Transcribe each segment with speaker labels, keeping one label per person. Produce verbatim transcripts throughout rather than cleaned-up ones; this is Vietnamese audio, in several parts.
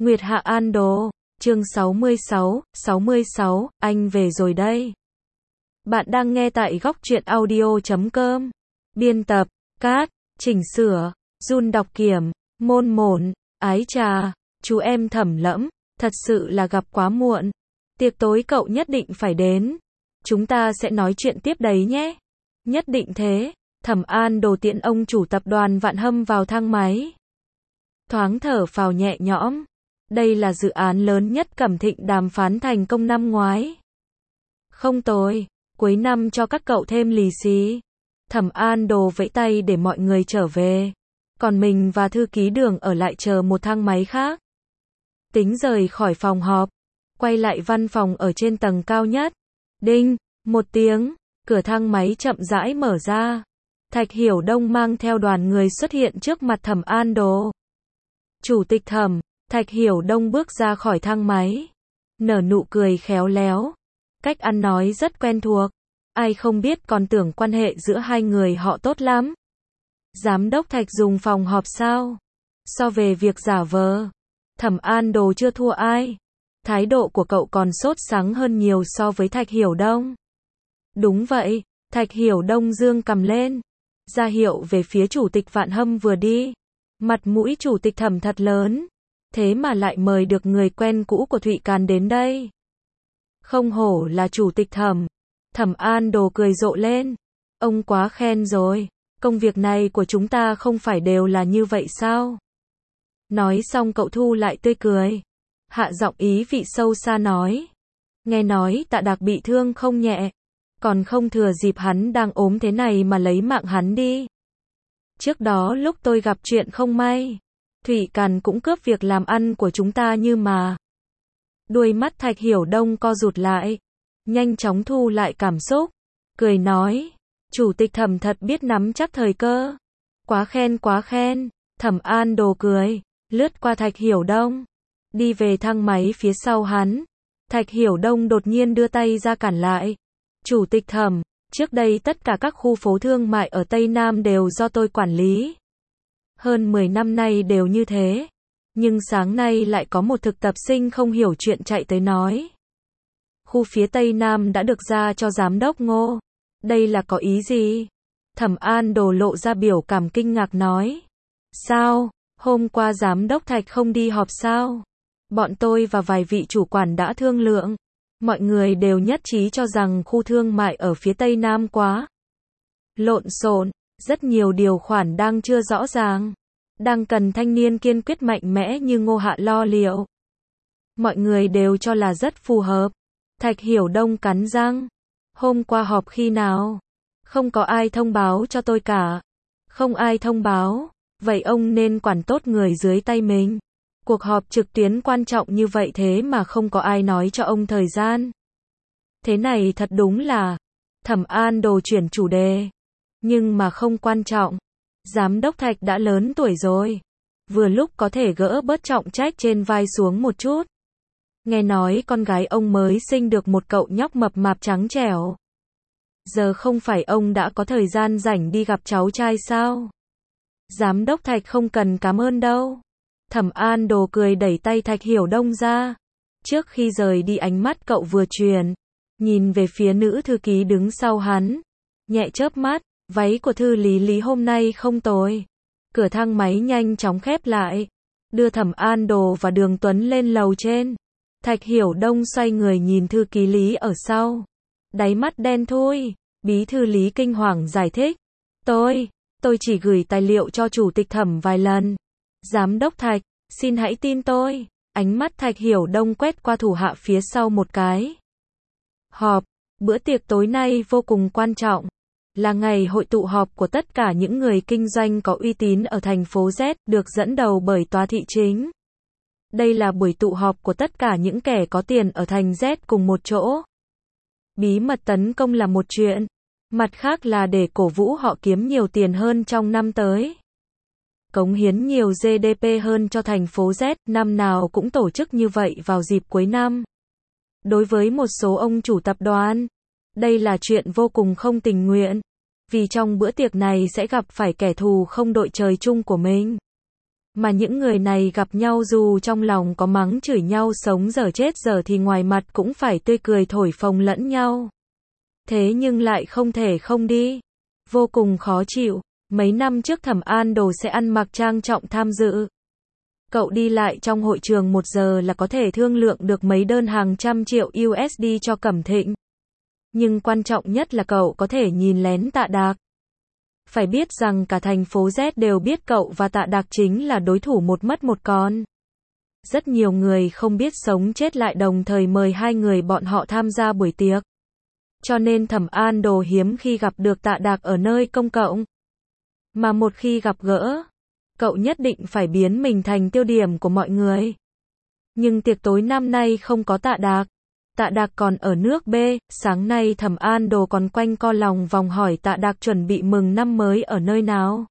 Speaker 1: Nguyệt Hạ An Đồ, chương sáu mươi sáu, sáu mươi sáu, anh về rồi đây. Bạn đang nghe tại góc truyện audio chấm com. Biên tập, Cát, chỉnh sửa, Jun đọc kiểm, Môn Mổn, Ái Trà, chú em Thẩm Lẫm, thật sự là gặp quá muộn. Tiệc tối cậu nhất định phải đến. Chúng ta sẽ nói chuyện tiếp đấy nhé. Nhất định thế. Thẩm An Đồ tiện ông chủ tập đoàn Vạn Hâm vào thang máy. Thoáng thở phào nhẹ nhõm. Đây là dự án lớn nhất Cẩm Thịnh đàm phán thành công năm ngoái. Không tồi, cuối năm cho các cậu thêm lì xì. Thẩm An Đồ vẫy tay để mọi người trở về. Còn mình và thư ký Đường ở lại chờ một thang máy khác. Tính rời khỏi phòng họp. Quay lại văn phòng ở trên tầng cao nhất. Đinh, một tiếng, cửa thang máy chậm rãi mở ra. Thạch Hiểu Đông mang theo đoàn người xuất hiện trước mặt Thẩm An Đồ. Chủ tịch Thẩm, Thạch Hiểu Đông bước ra khỏi thang máy. Nở nụ cười khéo léo. Cách ăn nói rất quen thuộc. Ai không biết còn tưởng quan hệ giữa hai người họ tốt lắm. Giám đốc Thạch dùng phòng họp sao? So về việc giả vờ, Thẩm An Đồ chưa thua ai. Thái độ của cậu còn sốt sắng hơn nhiều so với Thạch Hiểu Đông. Đúng vậy, Thạch Hiểu Đông dương cầm lên. Ra hiệu về phía chủ tịch Vạn Hâm vừa đi. Mặt mũi chủ tịch Thẩm thật lớn. Thế mà lại mời được người quen cũ của Thụy Càn đến đây. Không hổ là chủ tịch Thẩm. Thẩm An Đồ cười rộ lên. Ông quá khen rồi. Công việc này của chúng ta không phải đều là như vậy sao? Nói xong cậu thu lại tươi cười. Hạ giọng ý vị sâu xa nói. Nghe nói Tạ Đạc bị thương không nhẹ. Còn không thừa dịp hắn đang ốm thế này mà lấy mạng hắn đi. Trước đó lúc tôi gặp chuyện không may, Thụy Càn cũng cướp việc làm ăn của chúng ta như mà. Đuôi mắt Thạch Hiểu Đông co rụt lại. Nhanh chóng thu lại cảm xúc. Cười nói. Chủ tịch Thẩm thật biết nắm chắc thời cơ. Quá khen quá khen. Thẩm An Đồ cười. Lướt qua Thạch Hiểu Đông. Đi về thang máy phía sau hắn. Thạch Hiểu Đông đột nhiên đưa tay ra cản lại. Chủ tịch Thẩm, trước đây tất cả các khu phố thương mại ở Tây Nam đều do tôi quản lý. Hơn mười năm nay đều như thế. Nhưng sáng nay lại có một thực tập sinh không hiểu chuyện chạy tới nói. Khu phía Tây Nam đã được ra cho giám đốc Ngô. Đây là có ý gì? Thẩm An Đồ lộ ra biểu cảm kinh ngạc nói. Sao? Hôm qua giám đốc Thạch không đi họp sao? Bọn tôi và vài vị chủ quản đã thương lượng. Mọi người đều nhất trí cho rằng khu thương mại ở phía Tây Nam quá lộn xộn, rất nhiều điều khoản đang chưa rõ ràng. Đang cần thanh niên kiên quyết mạnh mẽ như Ngô Hạ lo liệu. Mọi người đều cho là rất phù hợp. Thạch Hiểu Đông cắn răng. Hôm qua họp khi nào? Không có ai thông báo cho tôi cả. Không ai thông báo. Vậy ông nên quản tốt người dưới tay mình. Cuộc họp trực tuyến quan trọng như vậy thế mà không có ai nói cho ông thời gian. Thế này thật đúng là. Thẩm An Đồ chuyển chủ đề. Nhưng mà không quan trọng. Giám đốc Thạch đã lớn tuổi rồi. Vừa lúc có thể gỡ bớt trọng trách trên vai xuống một chút. Nghe nói con gái ông mới sinh được một cậu nhóc mập mạp trắng trẻo. Giờ không phải ông đã có thời gian rảnh đi gặp cháu trai sao? Giám đốc Thạch không cần cảm ơn đâu. Thẩm An Đồ cười đẩy tay Thạch Hiểu Đông ra. Trước khi rời đi ánh mắt cậu vừa chuyển. Nhìn về phía nữ thư ký đứng sau hắn. Nhẹ chớp mắt. Váy của thư Lý Lý hôm nay không tồi. Cửa thang máy nhanh chóng khép lại. Đưa Thẩm An Đồ và Đường Tuấn lên lầu trên. Thạch Hiểu Đông xoay người nhìn thư ký Lý ở sau. Đáy mắt đen thui. Bí thư Lý kinh hoàng giải thích. Tôi, tôi chỉ gửi tài liệu cho chủ tịch Thẩm vài lần. Giám đốc Thạch, xin hãy tin tôi. Ánh mắt Thạch Hiểu Đông quét qua thủ hạ phía sau một cái. Họp, bữa tiệc tối nay vô cùng quan trọng. Là ngày hội tụ họp của tất cả những người kinh doanh có uy tín ở thành phố Z, được dẫn đầu bởi tòa thị chính. Đây là buổi tụ họp của tất cả những kẻ có tiền ở thành Z cùng một chỗ. Bí mật tấn công là một chuyện. Mặt khác là để cổ vũ họ kiếm nhiều tiền hơn trong năm tới. Cống hiến nhiều giê đê pê hơn cho thành phố Z, năm nào cũng tổ chức như vậy vào dịp cuối năm. Đối với một số ông chủ tập đoàn, đây là chuyện vô cùng không tình nguyện. Vì trong bữa tiệc này sẽ gặp phải kẻ thù không đội trời chung của mình. Mà những người này gặp nhau dù trong lòng có mắng chửi nhau sống dở chết dở thì ngoài mặt cũng phải tươi cười thổi phồng lẫn nhau. Thế nhưng lại không thể không đi. Vô cùng khó chịu. Mấy năm trước Thẩm An Đồ sẽ ăn mặc trang trọng tham dự. Cậu đi lại trong hội trường một giờ là có thể thương lượng được mấy đơn hàng trăm triệu u ét đê cho Cẩm Thịnh. Nhưng quan trọng nhất là cậu có thể nhìn lén Tạ Đạc. Phải biết rằng cả thành phố Z đều biết cậu và Tạ Đạc chính là đối thủ một mất một còn. Rất nhiều người không biết sống chết lại đồng thời mời hai người bọn họ tham gia buổi tiệc. Cho nên Thẩm An Đồ hiếm khi gặp được Tạ Đạc ở nơi công cộng. Mà một khi gặp gỡ, cậu nhất định phải biến mình thành tiêu điểm của mọi người. Nhưng tiệc tối năm nay không có Tạ Đạc. Tạ Đạc còn ở nước B, sáng nay Thẩm An Đồ còn quanh co lòng vòng hỏi Tạ Đạc chuẩn bị mừng năm mới ở nơi nào.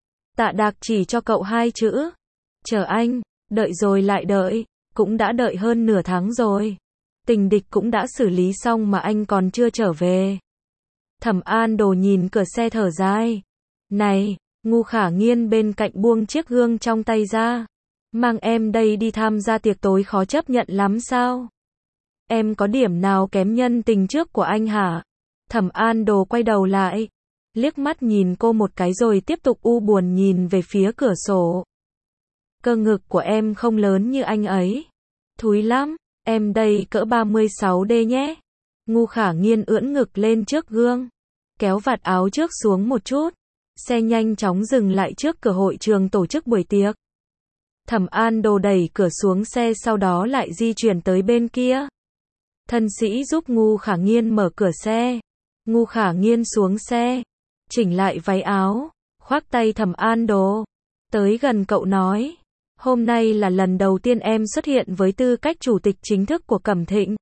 Speaker 1: Tạ Đạc chỉ cho cậu hai chữ. Chờ anh, đợi rồi lại đợi, cũng đã đợi hơn nửa tháng rồi. Tình địch cũng đã xử lý xong mà anh còn chưa trở về. Thẩm An Đồ nhìn cửa xe thở dài. Này, Ngu Khả Nghiên bên cạnh buông chiếc gương trong tay ra. Mang em đây đi tham gia tiệc tối khó chấp nhận lắm sao? Em có điểm nào kém nhân tình trước của anh hả? Thẩm An Đồ quay đầu lại, liếc mắt nhìn cô một cái rồi tiếp tục u buồn nhìn về phía cửa sổ. Cơ ngực của em không lớn như anh ấy. Thúi lắm, em đây cỡ ba mươi sáu D nhé. Ngu Khả Nghiên ưỡn ngực lên trước gương, kéo vạt áo trước xuống một chút. Xe nhanh chóng dừng lại trước cửa hội trường tổ chức buổi tiệc. Thẩm An Đồ đẩy cửa xuống xe sau đó lại di chuyển tới bên kia. Thân sĩ giúp Ngu Khả Nghiên mở cửa xe. Ngu Khả Nghiên xuống xe, chỉnh lại váy áo, khoác tay Thẩm An Đồ. Tới gần cậu nói, hôm nay là lần đầu tiên em xuất hiện với tư cách chủ tịch chính thức của Cẩm Thịnh.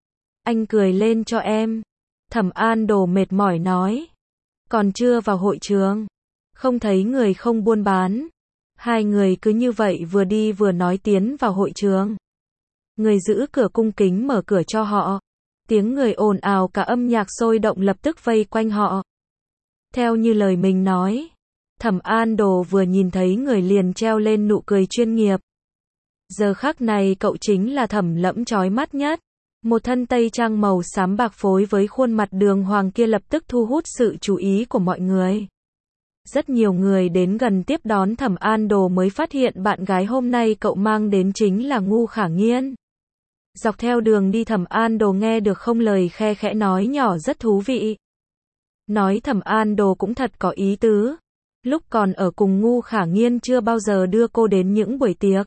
Speaker 1: Anh cười lên cho em. Thẩm An Đồ mệt mỏi nói. Còn chưa vào hội trường, không thấy người không buôn bán. Hai người cứ như vậy vừa đi vừa nói tiến vào hội trường. Người giữ cửa cung kính mở cửa cho họ. Tiếng người ồn ào cả âm nhạc sôi động lập tức vây quanh họ. Theo như lời mình nói, Thẩm An Đồ vừa nhìn thấy người liền treo lên nụ cười chuyên nghiệp. Giờ khắc này cậu chính là Thẩm Lẫm chói mắt nhất. Một thân tây trang màu xám bạc phối với khuôn mặt đường hoàng kia lập tức thu hút sự chú ý của mọi người. Rất nhiều người đến gần tiếp đón Thẩm An Đồ mới phát hiện bạn gái hôm nay cậu mang đến chính là Ngu Khả Nghiên. Dọc theo đường đi Thẩm An Đồ nghe được không lời khe khẽ nói nhỏ rất thú vị. Nói Thẩm An Đồ cũng thật có ý tứ. Lúc còn ở cùng Ngu Khả Nghiên chưa bao giờ đưa cô đến những buổi tiệc.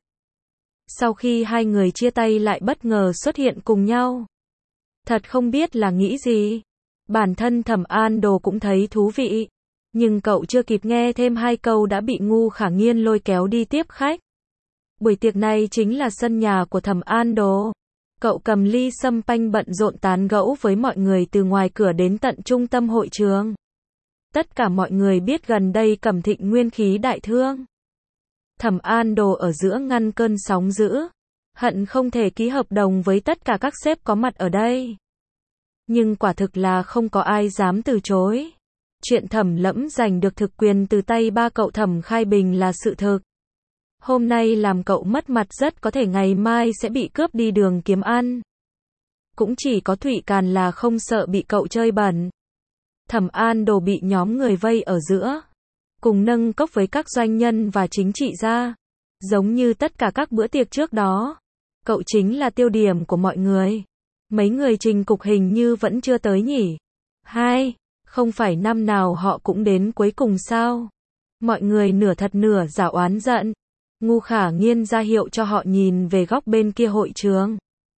Speaker 1: Sau khi hai người chia tay lại bất ngờ xuất hiện cùng nhau. Thật không biết là nghĩ gì. Bản thân Thẩm An Đồ cũng thấy thú vị. Nhưng cậu chưa kịp nghe thêm hai câu đã bị Ngu Khả Nghiên lôi kéo đi tiếp khách. Buổi tiệc này chính là sân nhà của Thẩm An Đồ. Cậu cầm ly sâm panh bận rộn tán gẫu với mọi người từ ngoài cửa đến tận trung tâm hội trường. Tất cả mọi người biết gần đây Cẩm Thịnh nguyên khí đại thương. Thẩm An Đồ ở giữa ngăn cơn sóng dữ. Hận không thể ký hợp đồng với tất cả các sếp có mặt ở đây. Nhưng quả thực là không có ai dám từ chối. Chuyện Thẩm Lẫm giành được thực quyền từ tay ba cậu Thẩm Khai Bình là sự thực. Hôm nay làm cậu mất mặt rất có thể ngày mai sẽ bị cướp đi đường kiếm ăn. Cũng chỉ có Thụy Càn là không sợ bị cậu chơi bẩn. Thẩm An Đồ bị nhóm người vây ở giữa. Cùng nâng cốc với các doanh nhân và chính trị gia. Giống như tất cả các bữa tiệc trước đó. Cậu chính là tiêu điểm của mọi người. Mấy người trình cục hình như vẫn chưa tới nhỉ. Hai, không phải năm nào họ cũng đến cuối cùng sao? Mọi người nửa thật nửa giả oán giận. Ngu Khả Nghiên ra hiệu cho họ nhìn về góc bên kia hội trường.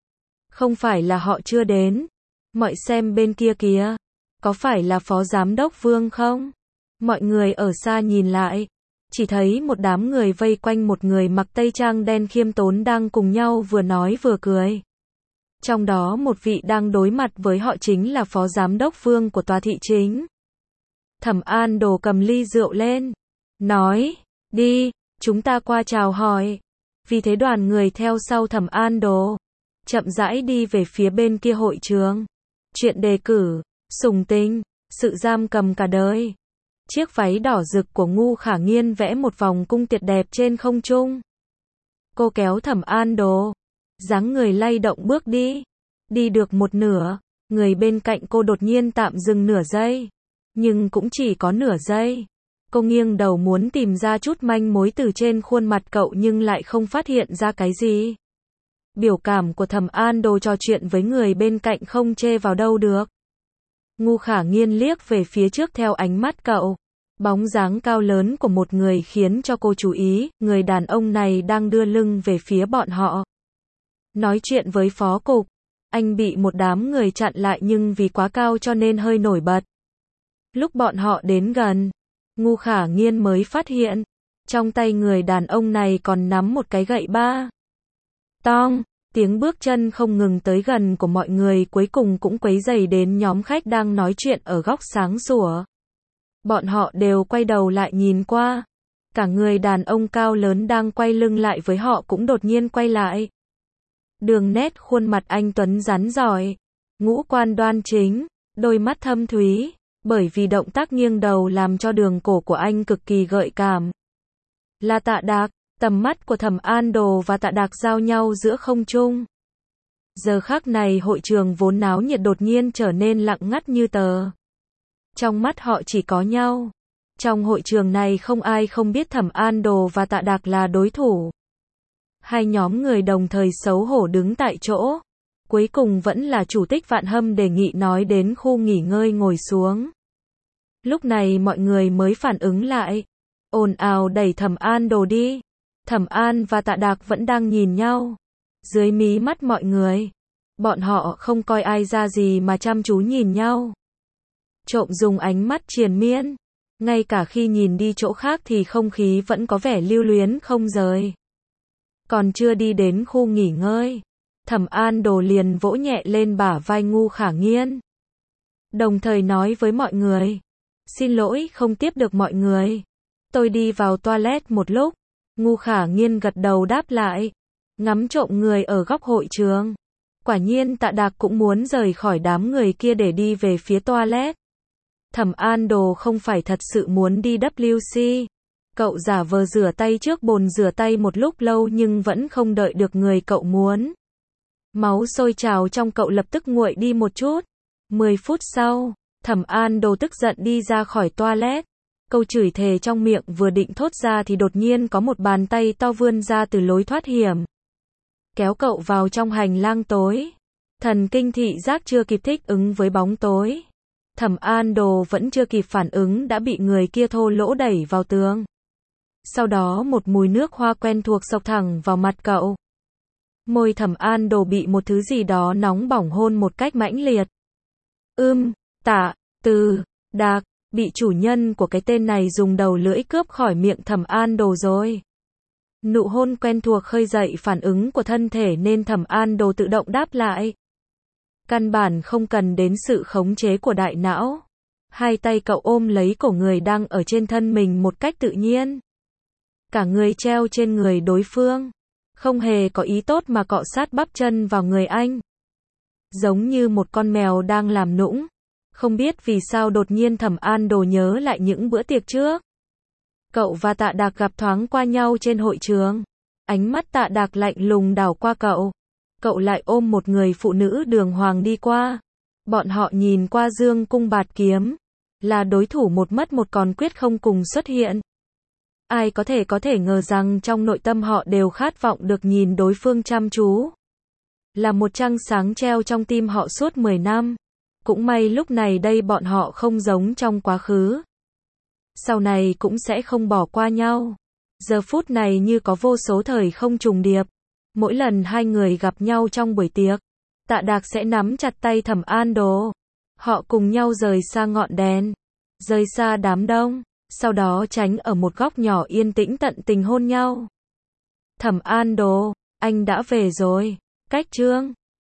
Speaker 1: Không phải là họ chưa đến. Mọi xem bên kia kìa. Có phải là Phó Giám đốc Vương không? Mọi người ở xa nhìn lại. Chỉ thấy một đám người vây quanh một người mặc tây trang đen khiêm tốn đang cùng nhau vừa nói vừa cười. Trong đó một vị đang đối mặt với họ chính là Phó Giám đốc Vương của tòa thị chính. Thẩm An Đồ cầm ly rượu lên. Nói, đi, chúng ta qua chào hỏi. Vì thế đoàn người theo sau Thẩm An Đồ. Chậm rãi đi về phía bên kia hội trường. Chuyện đề cử, sủng tình, sự giam cầm cả đời. Chiếc váy đỏ rực của Ngu Khả Nghiên vẽ một vòng cung tuyệt đẹp trên không trung. Cô kéo Thẩm An Đồ, dáng người lay động bước đi. Đi được một nửa, người bên cạnh cô đột nhiên tạm dừng nửa giây. Nhưng cũng chỉ có nửa giây. Cô nghiêng đầu muốn tìm ra chút manh mối từ trên khuôn mặt cậu nhưng lại không phát hiện ra cái gì. Biểu cảm của Thẩm An Đồ trò chuyện với người bên cạnh không chê vào đâu được. Ngu Khả Nghiên liếc về phía trước theo ánh mắt cậu. Bóng dáng cao lớn của một người khiến cho cô chú ý, người đàn ông này đang đưa lưng về phía bọn họ. Nói chuyện với phó cục, anh bị một đám người chặn lại nhưng vì quá cao cho nên hơi nổi bật. Lúc bọn họ đến gần, Ngu Khả Nghiên mới phát hiện, trong tay người đàn ông này còn nắm một cái gậy ba. Tong, tiếng bước chân không ngừng tới gần của mọi người cuối cùng cũng quấy rầy đến nhóm khách đang nói chuyện ở góc sáng sủa. Bọn họ đều quay đầu lại nhìn qua. Cả người đàn ông cao lớn đang quay lưng lại với họ cũng đột nhiên quay lại. Đường nét khuôn mặt anh tuấn rắn giỏi, ngũ quan đoan chính, đôi mắt thâm thúy, bởi vì động tác nghiêng đầu làm cho đường cổ của anh cực kỳ gợi cảm. Là Tạ Đạc, tầm mắt của Thẩm An Đồ và Tạ Đạc giao nhau giữa không trung. Giờ khắc này hội trường vốn náo nhiệt đột nhiên trở nên lặng ngắt như tờ. Trong mắt họ chỉ có nhau. Trong hội trường này không ai không biết Thẩm An Đồ và Tạ Đạc là đối thủ. Hai nhóm người đồng thời xấu hổ đứng tại chỗ. Cuối cùng vẫn là chủ tịch Vạn Hâm đề nghị nói đến khu nghỉ ngơi ngồi xuống. Lúc này mọi người mới phản ứng lại. Ồn ào đẩy Thẩm An Đồ đi. Thẩm An và Tạ Đạc vẫn đang nhìn nhau. Dưới mí mắt mọi người. Bọn họ không coi ai ra gì mà chăm chú nhìn nhau. Trộm dùng ánh mắt triền miên. Ngay cả khi nhìn đi chỗ khác thì không khí vẫn có vẻ lưu luyến không rời. Còn chưa đi đến khu nghỉ ngơi, Thẩm An Đồ liền vỗ nhẹ lên bả vai Ngu Khả Nghiên. Đồng thời nói với mọi người. Xin lỗi không tiếp được mọi người. Tôi đi vào toilet một lúc. Ngu Khả Nghiên gật đầu đáp lại. Ngắm trộm người ở góc hội trường. Quả nhiên Tạ Đạc cũng muốn rời khỏi đám người kia để đi về phía toilet. Thẩm An Đồ không phải thật sự muốn đi vê kép xê. Cậu giả vờ rửa tay trước bồn rửa tay một lúc lâu nhưng vẫn không đợi được người cậu muốn. Máu sôi trào trong cậu lập tức nguội đi một chút. mười phút sau, Thẩm An Đồ tức giận đi ra khỏi toilet. Câu chửi thề trong miệng vừa định thốt ra thì đột nhiên có một bàn tay to vươn ra từ lối thoát hiểm. Kéo cậu vào trong hành lang tối. Thần kinh thị giác chưa kịp thích ứng với bóng tối. Thẩm An Đồ vẫn chưa kịp phản ứng đã bị người kia thô lỗ đẩy vào tường. Sau đó một mùi nước hoa quen thuộc xộc thẳng vào mặt cậu. Môi Thẩm An Đồ bị một thứ gì đó nóng bỏng hôn một cách mãnh liệt. Ưm, Tạ, Từ, Đạc, bị chủ nhân của cái tên này dùng đầu lưỡi cướp khỏi miệng Thẩm An Đồ rồi. Nụ hôn quen thuộc khơi dậy phản ứng của thân thể nên Thẩm An Đồ tự động đáp lại. Căn bản không cần đến sự khống chế của đại não. Hai tay cậu ôm lấy cổ người đang ở trên thân mình một cách tự nhiên. Cả người treo trên người đối phương. Không hề có ý tốt mà cọ sát bắp chân vào người anh. Giống như một con mèo đang làm nũng. Không biết vì sao đột nhiên Thẩm An Đồ nhớ lại những bữa tiệc trước. Cậu và Tạ Đạc gặp thoáng qua nhau trên hội trường. Ánh mắt Tạ Đạc lạnh lùng đảo qua cậu. Cậu lại ôm một người phụ nữ đường hoàng đi qua. Bọn họ nhìn qua dương cung bạt kiếm. Là đối thủ một mất một còn quyết không cùng xuất hiện. Ai có thể có thể ngờ rằng trong nội tâm họ đều khát vọng được nhìn đối phương chăm chú. Là một trăng sáng treo trong tim họ suốt mười năm. Cũng may lúc này đây bọn họ không giống trong quá khứ. Sau này cũng sẽ không bỏ qua nhau. Giờ phút này như có vô số thời không trùng điệp. Mỗi lần hai người gặp nhau trong buổi tiệc, Tạ Đạc sẽ nắm chặt tay Thẩm An Đồ. Họ cùng nhau rời xa ngọn đèn, rời xa đám đông, sau đó tránh ở một góc nhỏ yên tĩnh tận tình hôn nhau. Thẩm An Đồ, anh đã về rồi. Cách chương